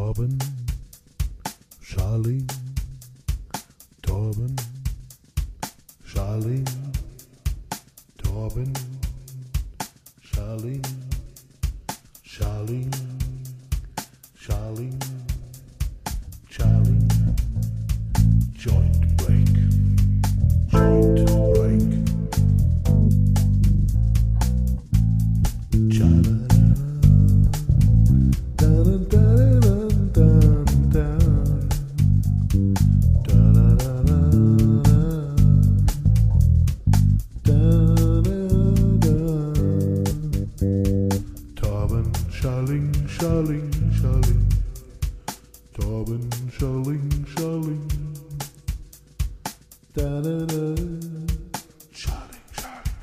Torben, Charlene, Torben, Charlene, Torben, Charlene, Charlene, Charlene, Charlene, joint break, joint break, Charlene, Charlene, Charlene, Torben, Charlene, Charlene, da-da-da. Charlene, Charlene,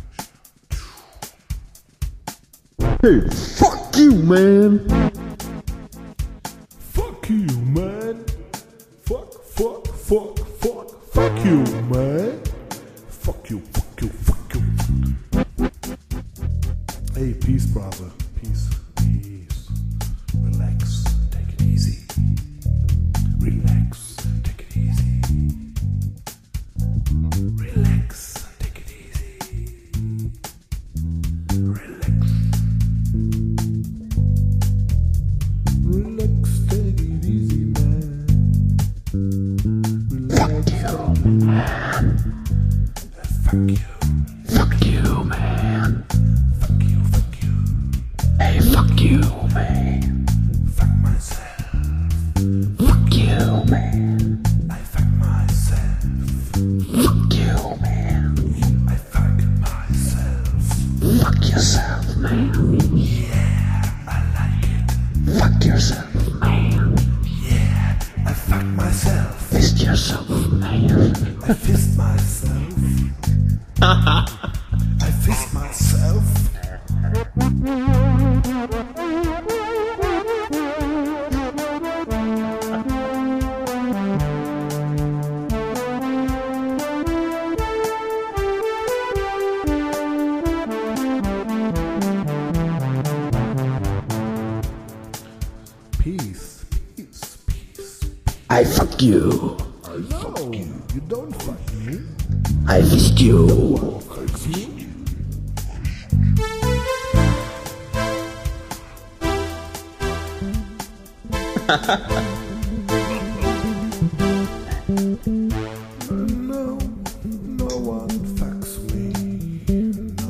Charlene, Charlene. Hey, fuck you, man. Fuck you, man. Fuck you, man. Fuck you, fuck you, fuck you. Hey, peace, brother. Peace. Relax, take it easy. Relax, take it easy. Relax, take it easy. Relax. Relax, take it easy, man. Relax, fuck you. Fuck you, man. Fuck you, fuck you. Hey, fuck you, man. Fuck myself. Fuck you, man. I fuck myself. Fuck you, man. I fuck myself. Fuck yourself, man. Yeah, I like it. Fuck yourself, man. Yeah, I fuck myself. Fist yourself, man. I fist myself. I fist myself. Peace, peace, peace. I fuck you. No, you don't fuck me. I fist you. No one fucks me. No one fucks me. No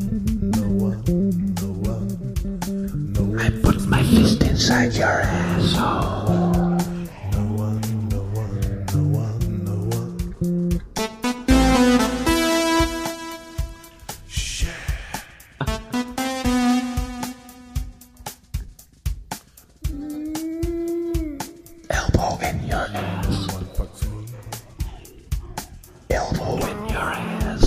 one. I put my fist inside your asshole. No one. Shit. Elbow in your ass. No one fucks me. Elbow in your ass.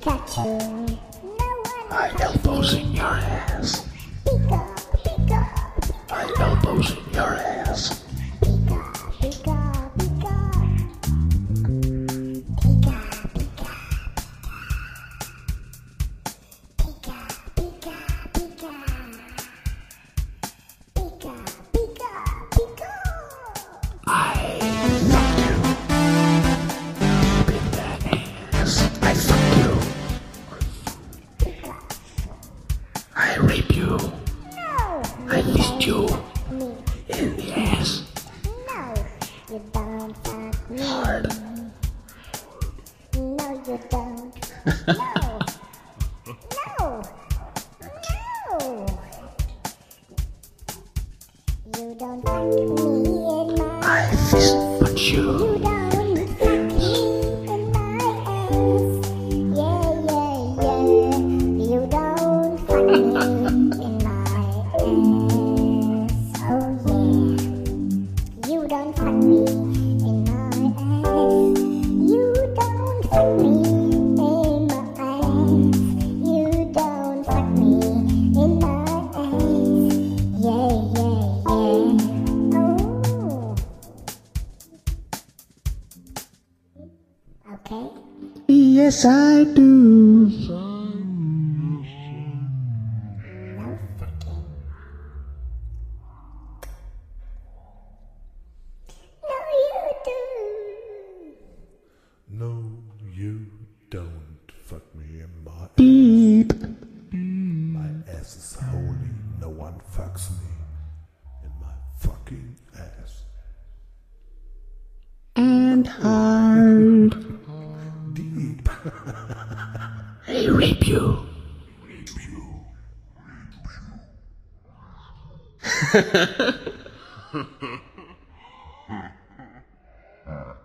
My elbows in your ass. My elbows in your ass. I rape you. No. I fist you. Me. In the ass. No, you don't fuck me. Hard. No, you don't. No. You don't fuck me in my ass. I fist punch you. You don't fuck me in my ass. Yeah. You don't fuck me. Okay? Yes, I do. No fucking. fucking ass. And hard. Deep. I rape you. Rape you.